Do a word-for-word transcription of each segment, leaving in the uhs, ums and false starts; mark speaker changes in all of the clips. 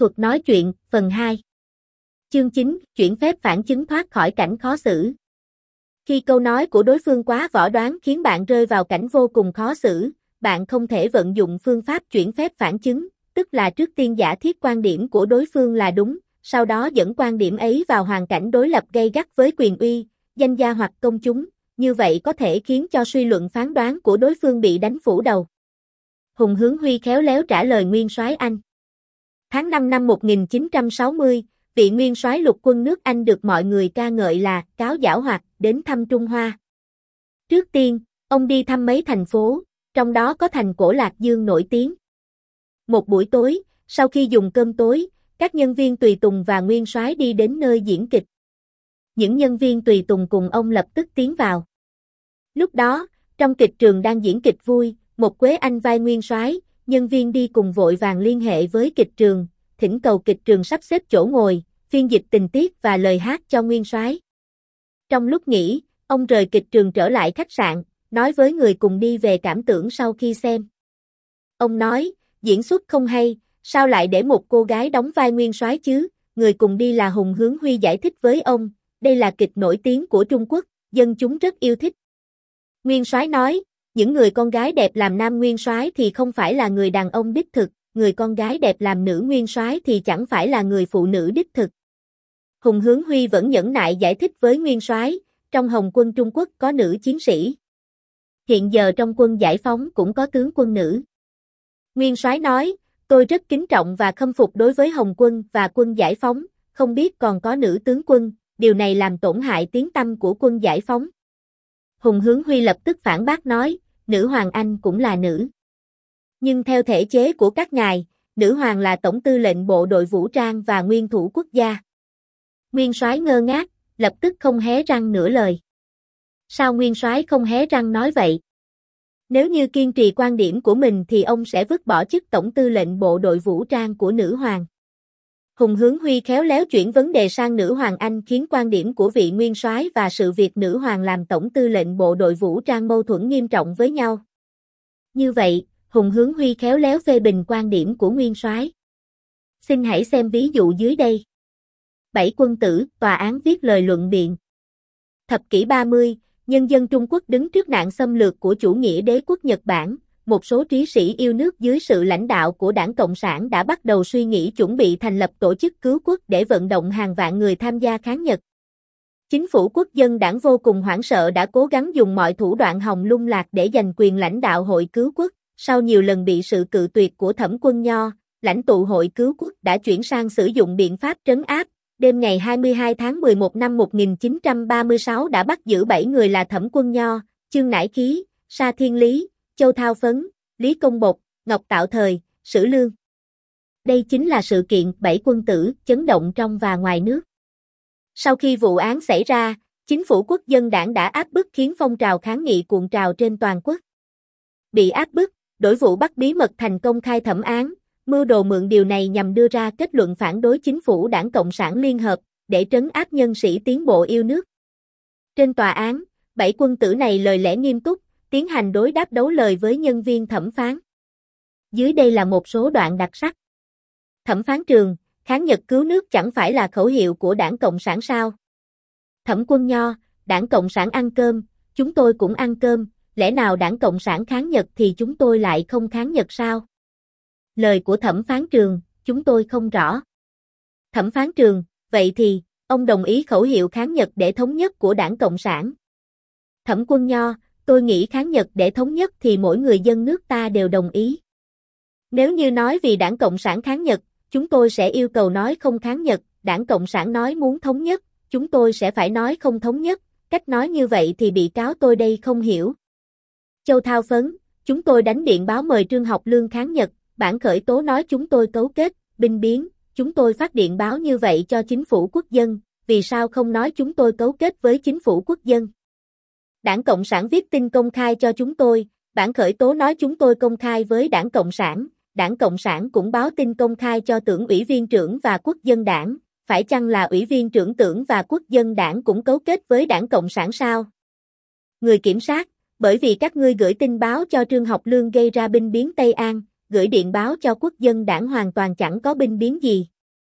Speaker 1: thuật nói chuyện, phần hai. Chương chín, chuyển phép phản chứng thoát khỏi cảnh khó xử. Khi câu nói của đối phương quá võ đoán khiến bạn rơi vào cảnh vô cùng khó xử, bạn không thể vận dụng phương pháp chuyển phép phản chứng, tức là trước tiên giả thiết quan điểm của đối phương là đúng, sau đó dẫn quan điểm ấy vào hoàn cảnh đối lập gay gắt với quyền uy, danh gia hoặc công chúng, như vậy có thể khiến cho suy luận phán đoán của đối phương bị đánh phủ đầu. Hùng Hướng Huy khéo léo trả lời nguyên soái Anh. Tháng năm năm một nghìn chín trăm sáu mươi, vị nguyên soái lục quân nước Anh được mọi người ca ngợi là cáo giảo hoạt đến thăm Trung Hoa. Trước tiên, ông đi thăm mấy thành phố, trong đó có thành cổ Lạc Dương nổi tiếng. Một buổi tối, sau khi dùng cơm tối, các nhân viên tùy tùng và nguyên soái đi đến nơi diễn kịch. Những nhân viên tùy tùng cùng ông lập tức tiến vào. Lúc đó, trong kịch trường đang diễn kịch vui, một Quế Anh vai nguyên soái, nhân viên đi cùng vội vàng liên hệ với kịch trường, thỉnh cầu kịch trường sắp xếp chỗ ngồi, phiên dịch tình tiết và lời hát cho nguyên soái. Trong lúc nghỉ, ông rời kịch trường trở lại khách sạn, nói với người cùng đi về cảm tưởng sau khi xem. Ông nói, diễn xuất không hay, sao lại để một cô gái đóng vai nguyên soái chứ? Người cùng đi là Hùng Hướng Huy giải thích với ông, đây là kịch nổi tiếng của Trung Quốc, dân chúng rất yêu thích. Nguyên soái nói, những người con gái đẹp làm nam nguyên soái thì không phải là người đàn ông đích thực, người con gái đẹp làm nữ nguyên soái thì chẳng phải là người phụ nữ đích thực. Hùng Hướng Huy vẫn nhẫn nại giải thích với nguyên soái, trong Hồng quân Trung Quốc có nữ chiến sĩ. Hiện giờ trong quân giải phóng cũng có tướng quân nữ. Nguyên soái nói, tôi rất kính trọng và khâm phục đối với Hồng quân và quân giải phóng, không biết còn có nữ tướng quân, điều này làm tổn hại tiếng tăm của quân giải phóng. Hùng Hướng Huy lập tức phản bác nói, nữ hoàng Anh cũng là nữ. Nhưng theo thể chế của các ngài, nữ hoàng là tổng tư lệnh bộ đội vũ trang và nguyên thủ quốc gia. Nguyên soái ngơ ngác, lập tức không hé răng nửa lời. Sao nguyên soái không hé răng nói vậy? Nếu như kiên trì quan điểm của mình thì ông sẽ vứt bỏ chức tổng tư lệnh bộ đội vũ trang của nữ hoàng. Hùng Hướng Huy khéo léo chuyển vấn đề sang nữ hoàng Anh khiến quan điểm của vị nguyên soái và sự việc nữ hoàng làm tổng tư lệnh bộ đội vũ trang mâu thuẫn nghiêm trọng với nhau. Như vậy, Hùng Hướng Huy khéo léo phê bình quan điểm của nguyên soái. Xin hãy xem ví dụ dưới đây. Bảy quân tử, tòa án viết lời luận biện. Thập kỷ ba mươi, nhân dân Trung Quốc đứng trước nạn xâm lược của chủ nghĩa đế quốc Nhật Bản, một số trí sĩ yêu nước dưới sự lãnh đạo của Đảng Cộng sản đã bắt đầu suy nghĩ chuẩn bị thành lập tổ chức cứu quốc để vận động hàng vạn người tham gia kháng Nhật. Chính phủ quốc dân đảng vô cùng hoảng sợ đã cố gắng dùng mọi thủ đoạn hòng lung lạc để giành quyền lãnh đạo hội cứu quốc, sau nhiều lần bị sự cự tuyệt của Thẩm Quân Nho, lãnh tụ hội cứu quốc đã chuyển sang sử dụng biện pháp trấn áp. Đêm ngày hai mươi hai tháng mười một năm một nghìn chín trăm ba mươi sáu đã bắt giữ bảy người là Thẩm Quân Nho, Chương Nải Khí, Sa Thiên Lý, Châu Thao Phấn, Lý Công Bột, Ngọc Tạo Thời, Sử Lương. Đây chính là sự kiện bảy quân tử chấn động trong và ngoài nước. Sau khi vụ án xảy ra, chính phủ quốc dân đảng đã áp bức khiến phong trào kháng nghị cuộn trào trên toàn quốc. Bị áp bức, đổi vụ bắt bí mật thành công khai thẩm án, mưu đồ mượn điều này nhằm đưa ra kết luận phản đối chính phủ Đảng Cộng sản Liên Hợp, để trấn áp nhân sĩ tiến bộ yêu nước. Trên tòa án, bảy quân tử này lời lẽ nghiêm túc, tiến hành đối đáp đấu lời với nhân viên thẩm phán. Dưới đây là một số đoạn đặc sắc. Thẩm phán trường, kháng Nhật cứu nước chẳng phải là khẩu hiệu của Đảng Cộng sản sao? Thẩm Quân Nho, Đảng Cộng sản ăn cơm, chúng tôi cũng ăn cơm, lẽ nào Đảng Cộng sản kháng Nhật thì chúng tôi lại không kháng Nhật sao? Lời của thẩm phán trường, chúng tôi không rõ. Thẩm phán trường, vậy thì, ông đồng ý khẩu hiệu kháng Nhật để thống nhất của Đảng Cộng sản. Thẩm Quân Nho, tôi nghĩ kháng Nhật để thống nhất thì mỗi người dân nước ta đều đồng ý. Nếu như nói vì Đảng Cộng sản kháng Nhật, chúng tôi sẽ yêu cầu nói không kháng Nhật, Đảng Cộng sản nói muốn thống nhất, chúng tôi sẽ phải nói không thống nhất, cách nói như vậy thì bị cáo tôi đây không hiểu. Châu Thao Phấn, chúng tôi đánh điện báo mời Trương Học Lương kháng Nhật, bản khởi tố nói chúng tôi cấu kết, binh biến, chúng tôi phát điện báo như vậy cho chính phủ quốc dân, vì sao không nói chúng tôi cấu kết với chính phủ quốc dân? Đảng Cộng sản viết tin công khai cho chúng tôi, bản khởi tố nói chúng tôi công khai với Đảng Cộng sản, Đảng Cộng sản cũng báo tin công khai cho Tưởng ủy viên trưởng và Quốc dân đảng, phải chăng là ủy viên trưởng Tưởng và Quốc dân đảng cũng cấu kết với Đảng Cộng sản sao? Người kiểm sát, bởi vì các ngươi gửi tin báo cho Trương Học Lương gây ra binh biến Tây An, gửi điện báo cho quốc dân đảng hoàn toàn chẳng có binh biến gì.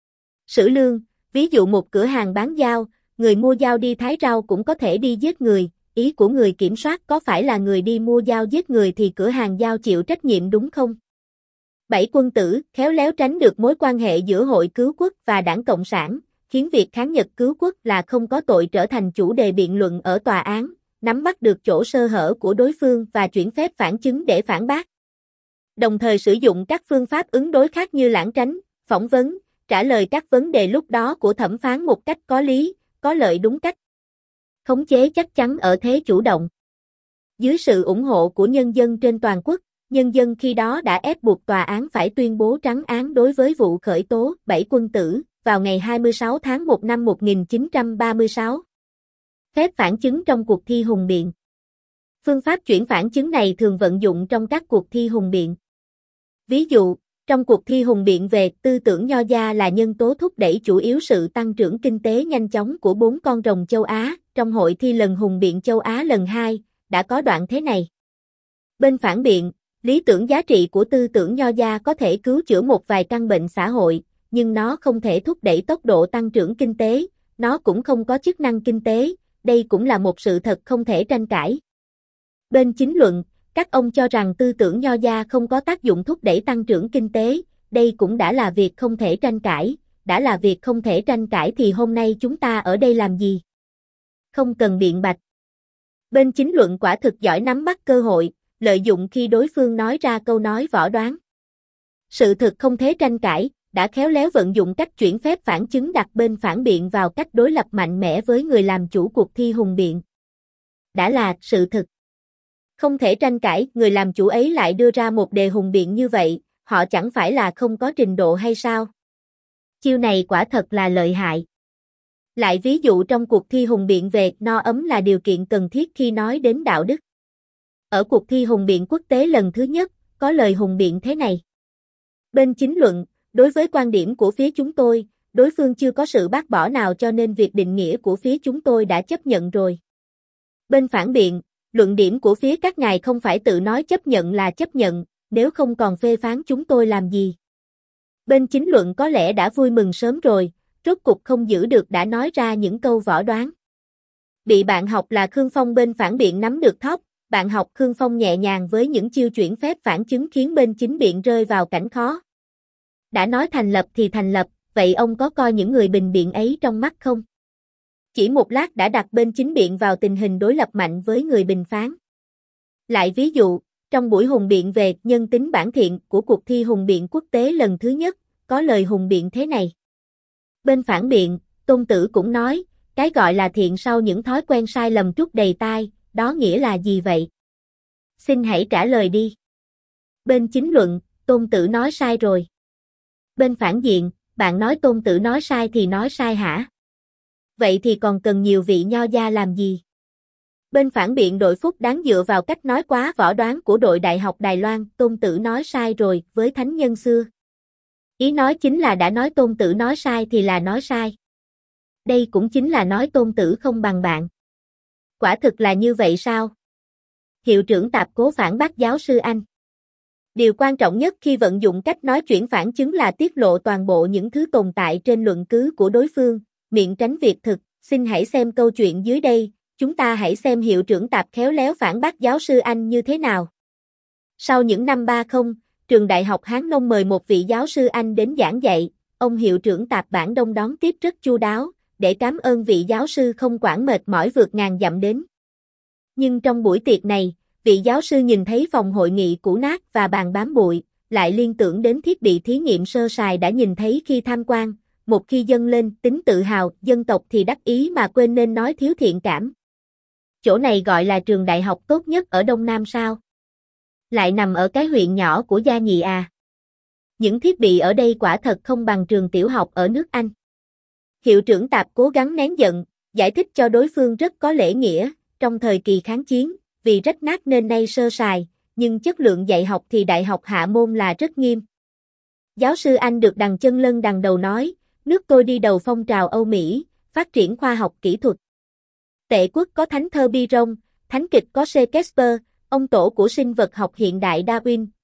Speaker 1: Sử lương, ví dụ một cửa hàng bán dao, người mua dao đi thái rau cũng có thể đi giết người, ý của người kiểm soát có phải là người đi mua dao giết người thì cửa hàng dao chịu trách nhiệm đúng không? Bảy quân tử, khéo léo tránh được mối quan hệ giữa Hội Cứu Quốc và Đảng Cộng sản, khiến việc kháng Nhật cứu quốc là không có tội trở thành chủ đề biện luận ở tòa án, nắm bắt được chỗ sơ hở của đối phương và chuyển phép phản chứng để phản bác. Đồng thời sử dụng các phương pháp ứng đối khác như lảng tránh, phỏng vấn, trả lời các vấn đề lúc đó của thẩm phán một cách có lý, có lợi đúng cách. Khống chế chắc chắn ở thế chủ động. Dưới sự ủng hộ của nhân dân trên toàn quốc, nhân dân khi đó đã ép buộc tòa án phải tuyên bố trắng án đối với vụ khởi tố bảy quân tử vào ngày hai mươi sáu tháng một năm một nghìn chín trăm ba mươi sáu. Phép phản chứng trong cuộc thi hùng biện. Phương pháp chuyển phản chứng này thường vận dụng trong các cuộc thi hùng biện. Ví dụ, trong cuộc thi hùng biện về tư tưởng nho gia là nhân tố thúc đẩy chủ yếu sự tăng trưởng kinh tế nhanh chóng của bốn con rồng châu Á, trong hội thi lần hùng biện châu Á lần hai, đã có đoạn thế này. Bên phản biện, lý tưởng giá trị của tư tưởng nho gia có thể cứu chữa một vài căn bệnh xã hội, nhưng nó không thể thúc đẩy tốc độ tăng trưởng kinh tế, nó cũng không có chức năng kinh tế, đây cũng là một sự thật không thể tranh cãi. Bên chính luận, các ông cho rằng tư tưởng nho gia không có tác dụng thúc đẩy tăng trưởng kinh tế, đây cũng đã là việc không thể tranh cãi, đã là việc không thể tranh cãi thì hôm nay chúng ta ở đây làm gì? Không cần biện bạch. Bên chính luận quả thực giỏi nắm bắt cơ hội, lợi dụng khi đối phương nói ra câu nói võ đoán. Sự thực không thể tranh cãi, đã khéo léo vận dụng cách chuyển phép phản chứng đặt bên phản biện vào cách đối lập mạnh mẽ với người làm chủ cuộc thi hùng biện. Đã là sự thực. Không thể tranh cãi, người làm chủ ấy lại đưa ra một đề hùng biện như vậy, họ chẳng phải là không có trình độ hay sao? Chiêu này quả thật là lợi hại. Lại ví dụ trong cuộc thi hùng biện về no ấm là điều kiện cần thiết khi nói đến đạo đức. Ở cuộc thi hùng biện quốc tế lần thứ nhất, có lời hùng biện thế này. Bên chính luận, đối với quan điểm của phía chúng tôi, đối phương chưa có sự bác bỏ nào cho nên việc định nghĩa của phía chúng tôi đã chấp nhận rồi. Bên phản biện, luận điểm của phía các ngài không phải tự nói chấp nhận là chấp nhận, nếu không còn phê phán chúng tôi làm gì. Bên chính luận có lẽ đã vui mừng sớm rồi, rốt cục không giữ được đã nói ra những câu võ đoán. Bị bạn học là Khương Phong bên phản biện nắm được thóp, bạn học Khương Phong nhẹ nhàng với những chiêu chuyển phép phản chứng khiến bên chính biện rơi vào cảnh khó. Đã nói thành lập thì thành lập, vậy ông có coi những người bình biện ấy trong mắt không? Chỉ một lát đã đặt bên chính biện vào tình hình đối lập mạnh với người bình phán. Lại ví dụ, trong buổi hùng biện về nhân tính bản thiện của cuộc thi hùng biện quốc tế lần thứ nhất, có lời hùng biện thế này. Bên phản biện, Tôn Tử cũng nói, cái gọi là thiện sau những thói quen sai lầm trút đầy tai, đó nghĩa là gì vậy? Xin hãy trả lời đi. Bên chính luận, Tôn Tử nói sai rồi. Bên phản diện, bạn nói Tôn Tử nói sai thì nói sai hả? Vậy thì còn cần nhiều vị nho gia làm gì? Bên phản biện đội Phúc đáng dựa vào cách nói quá võ đoán của đội Đại học Đài Loan, Tôn Tử nói sai rồi với thánh nhân xưa. Ý nói chính là đã nói Tôn Tử nói sai thì là nói sai. Đây cũng chính là nói Tôn Tử không bằng bạn. Quả thực là như vậy sao? Hiệu trưởng tạp cố phản bác giáo sư Anh. Điều quan trọng nhất khi vận dụng cách nói chuyển phản chứng là tiết lộ toàn bộ những thứ tồn tại trên luận cứ của đối phương, miệng tránh việc thực. Xin hãy xem câu chuyện dưới đây, chúng ta hãy xem hiệu trưởng tạp khéo léo phản bác giáo sư Anh như thế nào. Sau những năm ba mươi, trường Đại học Hán Nông mời một vị giáo sư Anh đến giảng dạy, ông hiệu trưởng tạp Bản Đông đón tiếp rất chu đáo, để cảm ơn vị giáo sư không quản mệt mỏi vượt ngàn dặm đến. Nhưng trong buổi tiệc này, vị giáo sư nhìn thấy phòng hội nghị cũ nát và bàn bám bụi, lại liên tưởng đến thiết bị thí nghiệm sơ sài đã nhìn thấy khi tham quan, một khi dâng lên tính tự hào dân tộc thì đắc ý mà quên nên nói thiếu thiện cảm. Chỗ này gọi là trường đại học tốt nhất ở Đông Nam sao? Lại nằm ở cái huyện nhỏ của Gia Nhị à? Những thiết bị ở đây quả thật không bằng trường tiểu học ở nước Anh. Hiệu trưởng tạp cố gắng nén giận, giải thích cho đối phương rất có lễ nghĩa, trong thời kỳ kháng chiến, vì rách nát nên nay sơ sài, nhưng chất lượng dạy học thì đại học Hạ Môn là rất nghiêm. Giáo sư Anh được đằng chân lân đằng đầu nói, nước tôi đi đầu phong trào Âu Mỹ, phát triển khoa học kỹ thuật. Tệ quốc có thánh thơ Byron, thánh kịch có Shakespeare, ông tổ của sinh vật học hiện đại Darwin,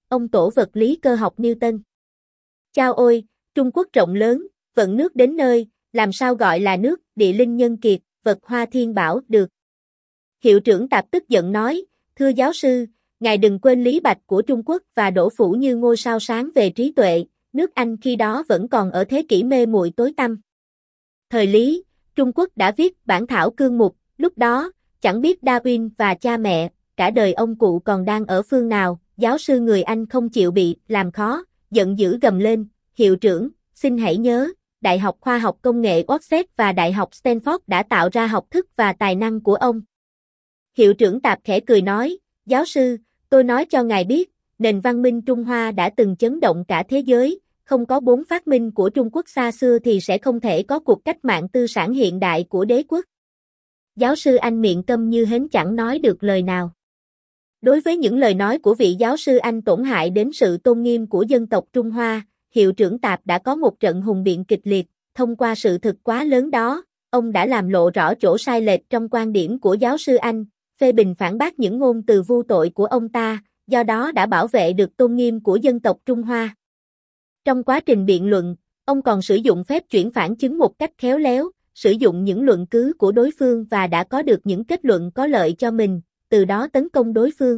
Speaker 1: ông tổ vật lý cơ học Newton. Chao ôi, Trung Quốc rộng lớn, vận nước đến nơi, làm sao gọi là nước, địa linh nhân kiệt, vật hoa thiên bảo, được. Hiệu trưởng Tạp tức giận nói, thưa giáo sư, ngài đừng quên Lý Bạch của Trung Quốc và Đỗ Phủ như ngôi sao sáng về trí tuệ, nước Anh khi đó vẫn còn ở thế kỷ mê muội tối tăm. Thời Lý, Trung Quốc đã viết bản thảo cương mục, lúc đó, chẳng biết Darwin và cha mẹ, cả đời ông cụ còn đang ở phương nào, giáo sư người Anh không chịu bị làm khó, giận dữ gầm lên, hiệu trưởng, xin hãy nhớ, Đại học Khoa học Công nghệ Oxford và Đại học Stanford đã tạo ra học thức và tài năng của ông. Hiệu trưởng Tạp khẽ cười nói, giáo sư, tôi nói cho ngài biết, nền văn minh Trung Hoa đã từng chấn động cả thế giới, không có bốn phát minh của Trung Quốc xa xưa thì sẽ không thể có cuộc cách mạng tư sản hiện đại của đế quốc. Giáo sư Anh miệng câm như hến chẳng nói được lời nào. Đối với những lời nói của vị giáo sư Anh tổn hại đến sự tôn nghiêm của dân tộc Trung Hoa, hiệu trưởng Tạp đã có một trận hùng biện kịch liệt, thông qua sự thực quá lớn đó, ông đã làm lộ rõ chỗ sai lệch trong quan điểm của giáo sư Anh, phê bình phản bác những ngôn từ vu tội của ông ta, do đó đã bảo vệ được tôn nghiêm của dân tộc Trung Hoa. Trong quá trình biện luận, ông còn sử dụng phép chuyển phản chứng một cách khéo léo, sử dụng những luận cứ của đối phương và đã có được những kết luận có lợi cho mình, từ đó tấn công đối phương.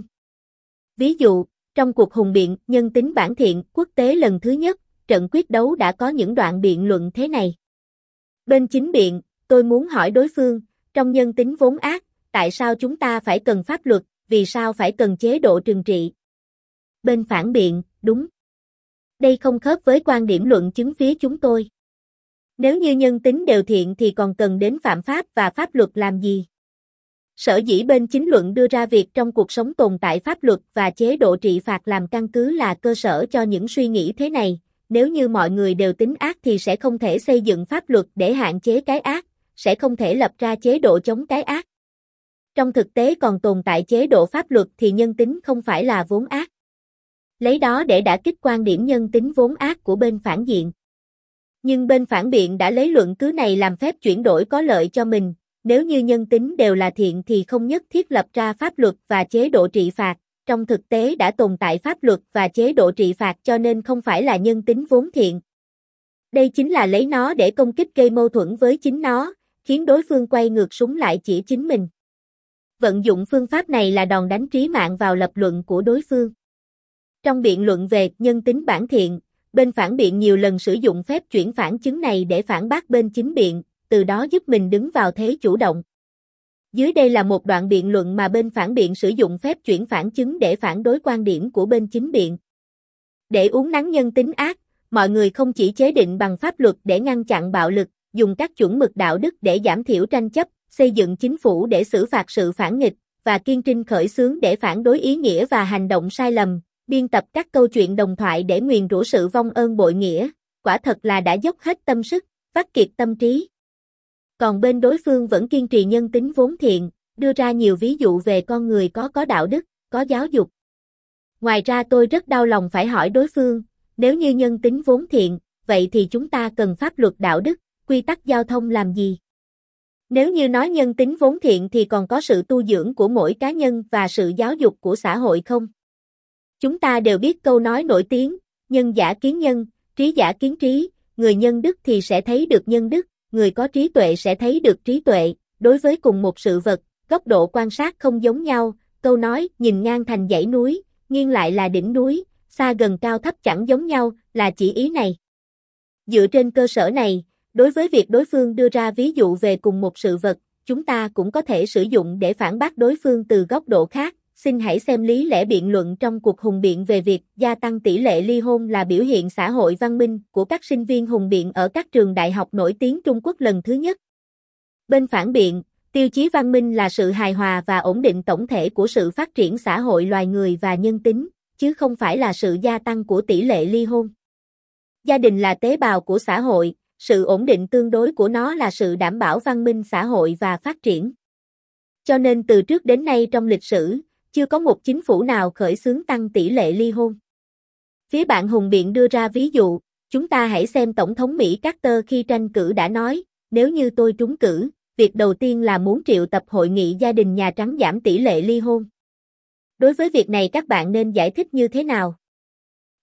Speaker 1: Ví dụ, trong cuộc hùng biện nhân tính bản thiện quốc tế lần thứ nhất, trận quyết đấu đã có những đoạn biện luận thế này. Bên chính biện, tôi muốn hỏi đối phương, trong nhân tính vốn ác, tại sao chúng ta phải cần pháp luật, vì sao phải cần chế độ trừng trị? Bên phản biện, đúng. Đây không khớp với quan điểm luận chứng phía chúng tôi. Nếu như nhân tính đều thiện thì còn cần đến phạm pháp và pháp luật làm gì? Sở dĩ bên chính luận đưa ra việc trong cuộc sống tồn tại pháp luật và chế độ trị phạt làm căn cứ là cơ sở cho những suy nghĩ thế này, nếu như mọi người đều tính ác thì sẽ không thể xây dựng pháp luật để hạn chế cái ác, sẽ không thể lập ra chế độ chống cái ác. Trong thực tế còn tồn tại chế độ pháp luật thì nhân tính không phải là vốn ác. Lấy đó để đả kích quan điểm nhân tính vốn ác của bên phản diện. Nhưng bên phản biện đã lấy luận cứ này làm phép chuyển đổi có lợi cho mình, nếu như nhân tính đều là thiện thì không nhất thiết lập ra pháp luật và chế độ trị phạt, trong thực tế đã tồn tại pháp luật và chế độ trị phạt cho nên không phải là nhân tính vốn thiện. Đây chính là lấy nó để công kích gây mâu thuẫn với chính nó, khiến đối phương quay ngược súng lại chỉ chính mình. Vận dụng phương pháp này là đòn đánh trí mạng vào lập luận của đối phương. Trong biện luận về nhân tính bản thiện, bên phản biện nhiều lần sử dụng phép chuyển phản chứng này để phản bác bên chính biện, từ đó giúp mình đứng vào thế chủ động. Dưới đây là một đoạn biện luận mà bên phản biện sử dụng phép chuyển phản chứng để phản đối quan điểm của bên chính biện. Để uốn nắn nhân tính ác, mọi người không chỉ chế định bằng pháp luật để ngăn chặn bạo lực, dùng các chuẩn mực đạo đức để giảm thiểu tranh chấp, xây dựng chính phủ để xử phạt sự phản nghịch, và kiên trinh khởi xướng để phản đối ý nghĩa và hành động sai lầm, biên tập các câu chuyện đồng thoại để nguyền rủa sự vong ơn bội nghĩa, quả thật là đã dốc hết tâm sức, vắt kiệt tâm trí. Còn bên đối phương vẫn kiên trì nhân tính vốn thiện, đưa ra nhiều ví dụ về con người có có đạo đức, có giáo dục. Ngoài ra tôi rất đau lòng phải hỏi đối phương, nếu như nhân tính vốn thiện, vậy thì chúng ta cần pháp luật đạo đức, quy tắc giao thông làm gì? Nếu như nói nhân tính vốn thiện thì còn có sự tu dưỡng của mỗi cá nhân và sự giáo dục của xã hội không? Chúng ta đều biết câu nói nổi tiếng, nhân giả kiến nhân, trí giả kiến trí, người nhân đức thì sẽ thấy được nhân đức, người có trí tuệ sẽ thấy được trí tuệ, đối với cùng một sự vật, góc độ quan sát không giống nhau, câu nói nhìn ngang thành dãy núi, nghiêng lại là đỉnh núi, xa gần cao thấp chẳng giống nhau, là chỉ ý này. Dựa trên cơ sở này, đối với việc đối phương đưa ra ví dụ về cùng một sự vật, chúng ta cũng có thể sử dụng để phản bác đối phương từ góc độ khác. Xin hãy xem lý lẽ biện luận trong cuộc hùng biện về việc gia tăng tỷ lệ ly hôn là biểu hiện xã hội văn minh của các sinh viên hùng biện ở các trường đại học nổi tiếng Trung Quốc lần thứ nhất. Bên phản biện, tiêu chí văn minh là sự hài hòa và ổn định tổng thể của sự phát triển xã hội loài người và nhân tính, chứ không phải là sự gia tăng của tỷ lệ ly hôn. Gia đình là tế bào của xã hội, sự ổn định tương đối của nó là sự đảm bảo văn minh xã hội và phát triển. Cho nên từ trước đến nay trong lịch sử, chưa có một chính phủ nào khởi xướng tăng tỷ lệ ly hôn. Phía bạn hùng biện đưa ra ví dụ, chúng ta hãy xem Tổng thống Mỹ Carter khi tranh cử đã nói, nếu như tôi trúng cử, việc đầu tiên là muốn triệu tập hội nghị gia đình Nhà Trắng giảm tỷ lệ ly hôn. Đối với việc này các bạn nên giải thích như thế nào?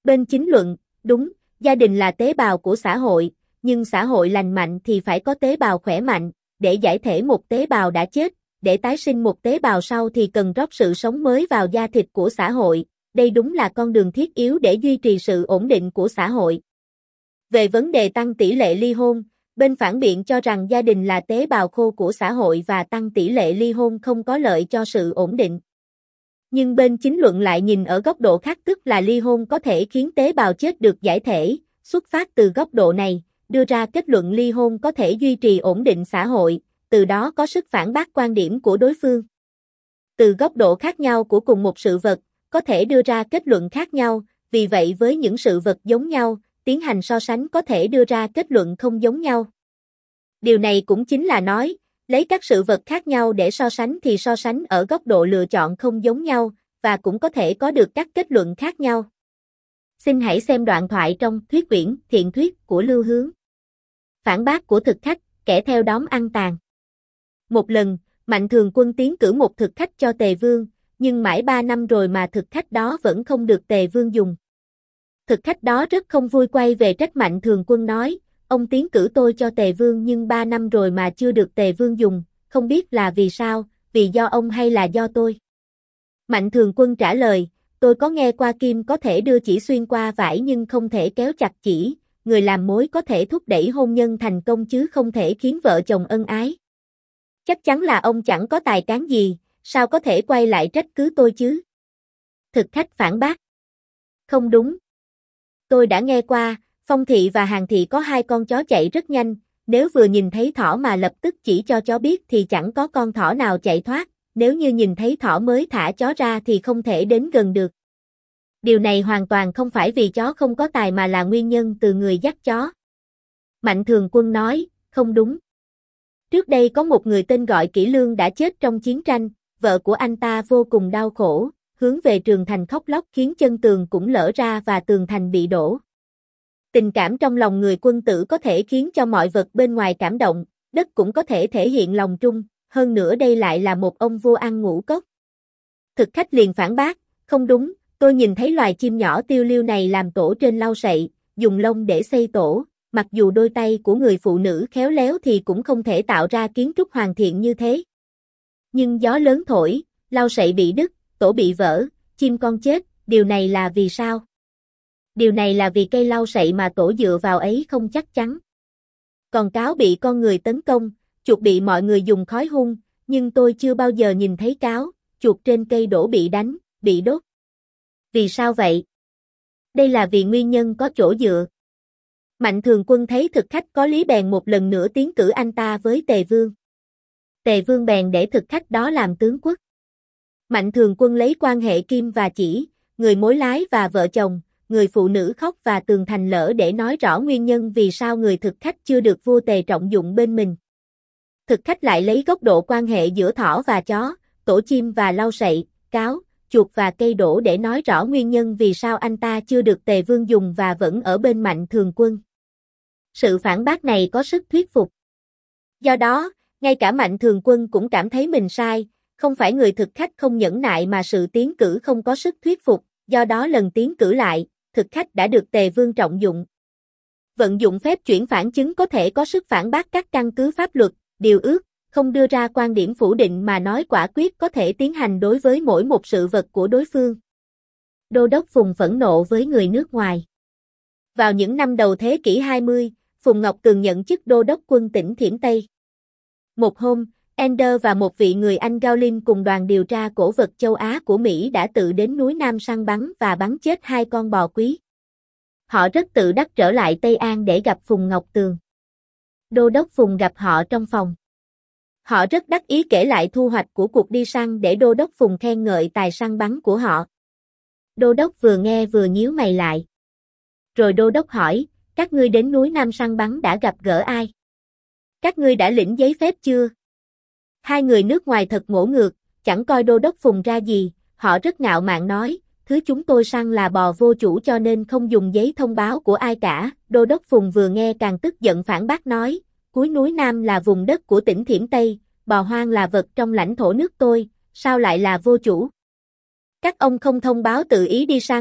Speaker 1: Bên chính luận, đúng, gia đình là tế bào của xã hội, nhưng xã hội lành mạnh thì phải có tế bào khỏe mạnh, để giải thể một tế bào đã chết, để tái sinh một tế bào sau thì cần rót sự sống mới vào da thịt của xã hội, đây đúng là con đường thiết yếu để duy trì sự ổn định của xã hội. Về vấn đề tăng tỷ lệ ly hôn, bên phản biện cho rằng gia đình là tế bào khô của xã hội và tăng tỷ lệ ly hôn không có lợi cho sự ổn định. Nhưng bên chính luận lại nhìn ở góc độ khác, tức là ly hôn có thể khiến tế bào chết được giải thể, xuất phát từ góc độ này, đưa ra kết luận ly hôn có thể duy trì ổn định xã hội, từ đó có sức phản bác quan điểm của đối phương. Từ góc độ khác nhau của cùng một sự vật, có thể đưa ra kết luận khác nhau, vì vậy với những sự vật giống nhau, tiến hành so sánh có thể đưa ra kết luận không giống nhau. Điều này cũng chính là nói, lấy các sự vật khác nhau để so sánh thì so sánh ở góc độ lựa chọn không giống nhau, và cũng có thể có được các kết luận khác nhau. Xin hãy xem đoạn thoại trong Thuyết Uyển, Thiện Thuyết của Lưu Hướng. Phản bác của thực khách, kẻ theo đóm ăn tàn. Một lần, Mạnh Thường Quân tiến cử một thực khách cho Tề Vương, nhưng mãi ba năm rồi mà thực khách đó vẫn không được Tề Vương dùng. Thực khách đó rất không vui, quay về trách Mạnh Thường Quân nói, ông tiến cử tôi cho Tề Vương nhưng ba năm rồi mà chưa được Tề Vương dùng, không biết là vì sao, vì do ông hay là do tôi? Mạnh Thường Quân trả lời, tôi có nghe qua kim có thể đưa chỉ xuyên qua vải nhưng không thể kéo chặt chỉ, người làm mối có thể thúc đẩy hôn nhân thành công chứ không thể khiến vợ chồng ân ái. Chắc chắn là ông chẳng có tài cán gì, sao có thể quay lại trách cứ tôi chứ? Thực khách phản bác. Không đúng. Tôi đã nghe qua, Phong thị và Hàn thị có hai con chó chạy rất nhanh, nếu vừa nhìn thấy thỏ mà lập tức chỉ cho chó biết thì chẳng có con thỏ nào chạy thoát, nếu như nhìn thấy thỏ mới thả chó ra thì không thể đến gần được. Điều này hoàn toàn không phải vì chó không có tài mà là nguyên nhân từ người dắt chó. Mạnh Thường Quân nói, không đúng. Trước đây có một người tên gọi Kỷ Lương đã chết trong chiến tranh, vợ của anh ta vô cùng đau khổ, hướng về tường thành khóc lóc khiến chân tường cũng lở ra và tường thành bị đổ. Tình cảm trong lòng người quân tử có thể khiến cho mọi vật bên ngoài cảm động, đất cũng có thể thể hiện lòng trung, hơn nữa đây lại là một ông vua ăn ngũ cốc. Thực khách liền phản bác, không đúng, tôi nhìn thấy loài chim nhỏ tiêu liêu này làm tổ trên lau sậy, dùng lông để xây tổ, mặc dù đôi tay của người phụ nữ khéo léo thì cũng không thể tạo ra kiến trúc hoàn thiện như thế. Nhưng gió lớn thổi, lau sậy bị đứt, tổ bị vỡ, chim con chết, điều này là vì sao? Điều này là vì cây lau sậy mà tổ dựa vào ấy không chắc chắn. Còn cáo bị con người tấn công, chuột bị mọi người dùng khói hun, nhưng tôi chưa bao giờ nhìn thấy cáo, chuột trên cây đổ bị đánh, bị đốt. Vì sao vậy? Đây là vì nguyên nhân có chỗ dựa. Mạnh Thường Quân thấy thực khách có lý bèn một lần nữa tiến cử anh ta với Tề Vương. Tề Vương bèn để thực khách đó làm tướng quốc. Mạnh Thường Quân lấy quan hệ kim và chỉ, người mối lái và vợ chồng, người phụ nữ khóc và tường thành lở để nói rõ nguyên nhân vì sao người thực khách chưa được vua Tề trọng dụng bên mình. Thực khách lại lấy góc độ quan hệ giữa thỏ và chó, tổ chim và lau sậy, cáo, chuột và cây đổ để nói rõ nguyên nhân vì sao anh ta chưa được Tề Vương dùng và vẫn ở bên Mạnh Thường Quân. Sự phản bác này có sức thuyết phục. Do đó, ngay cả Mạnh Thường Quân cũng cảm thấy mình sai, không phải người thực khách không nhẫn nại mà sự tiến cử không có sức thuyết phục, do đó lần tiến cử lại, thực khách đã được Tề Vương trọng dụng. Vận dụng phép chuyển phản chứng có thể có sức phản bác các căn cứ pháp luật, điều ước, không đưa ra quan điểm phủ định mà nói quả quyết có thể tiến hành đối với mỗi một sự vật của đối phương. Đô đốc Phùng phẫn nộ với người nước ngoài. Vào những năm đầu thế kỷ hai mươi, Phùng Ngọc Cường nhận chức đô đốc quân tỉnh Thiểm Tây. Một hôm, Ender và một vị người Anh Gaulin cùng đoàn điều tra cổ vật châu Á của Mỹ đã tự đến núi Nam săn bắn và bắn chết hai con bò quý. Họ rất tự đắc trở lại Tây An để gặp Phùng Ngọc Tường. Đô đốc Phùng gặp họ trong phòng. Họ rất đắc ý kể lại thu hoạch của cuộc đi săn để đô đốc Phùng khen ngợi tài săn bắn của họ. Đô đốc vừa nghe vừa nhíu mày lại. Rồi đô đốc hỏi, các ngươi đến núi Nam săn bắn đã gặp gỡ ai? Các ngươi đã lĩnh giấy phép chưa? Hai người nước ngoài thật ngỗ ngược, chẳng coi đô đốc Phùng ra gì, họ rất ngạo mạn nói, thứ chúng tôi săn là bò vô chủ cho nên không dùng giấy thông báo của ai cả. Đô đốc Phùng vừa nghe càng tức giận phản bác nói, cuối núi Nam là vùng đất của tỉnh Thiểm Tây, bò hoang là vật trong lãnh thổ nước tôi, sao lại là vô chủ? Các ông không thông báo tự ý đi săn,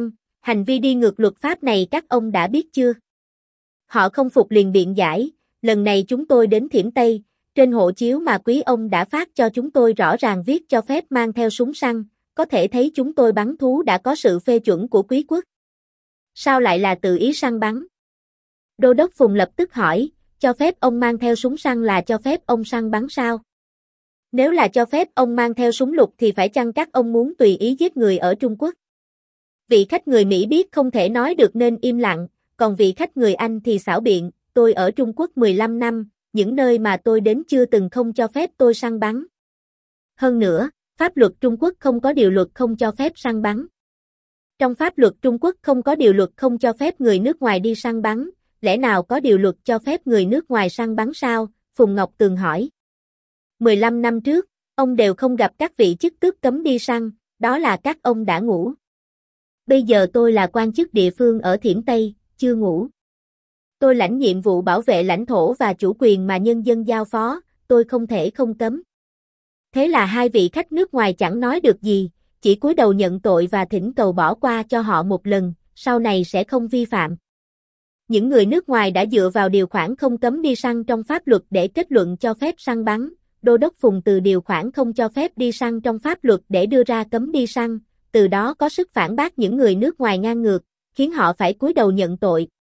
Speaker 1: Hành vi đi ngược luật pháp này các ông đã biết chưa? Họ không phục liền biện giải, lần này chúng tôi đến Thiểm Tây, trên hộ chiếu mà quý ông đã phát cho chúng tôi rõ ràng viết cho phép mang theo súng săn, có thể thấy chúng tôi bắn thú đã có sự phê chuẩn của quý quốc. Sao lại là tự ý săn bắn? Đô đốc Phùng lập tức hỏi, cho phép ông mang theo súng săn là cho phép ông săn bắn sao? Nếu là cho phép ông mang theo súng lục thì phải chăng các ông muốn tùy ý giết người ở Trung Quốc? Vị khách người Mỹ biết không thể nói được nên im lặng, còn vị khách người Anh thì xảo biện, tôi ở Trung Quốc mười lăm năm, những nơi mà tôi đến chưa từng không cho phép tôi săn bắn. Hơn nữa, pháp luật Trung Quốc không có điều luật không cho phép săn bắn. Trong pháp luật Trung Quốc không có điều luật không cho phép người nước ngoài đi săn bắn, lẽ nào có điều luật cho phép người nước ngoài săn bắn sao? Phùng Ngọc Tường hỏi. mười lăm năm trước, ông đều không gặp các vị chức tước cấm đi săn, đó là các ông đã ngủ. Bây giờ tôi là quan chức địa phương ở Thiểm Tây, chưa ngủ. Tôi lãnh nhiệm vụ bảo vệ lãnh thổ và chủ quyền mà nhân dân giao phó, tôi không thể không cấm. Thế là hai vị khách nước ngoài chẳng nói được gì, chỉ cúi đầu nhận tội và thỉnh cầu bỏ qua cho họ một lần, sau này sẽ không vi phạm. Những người nước ngoài đã dựa vào điều khoản không cấm đi săn trong pháp luật để kết luận cho phép săn bắn, Đô đốc Phùng từ điều khoản không cho phép đi săn trong pháp luật để đưa ra cấm đi săn, từ đó có sức phản bác những người nước ngoài ngang ngược, khiến họ phải cúi đầu nhận tội.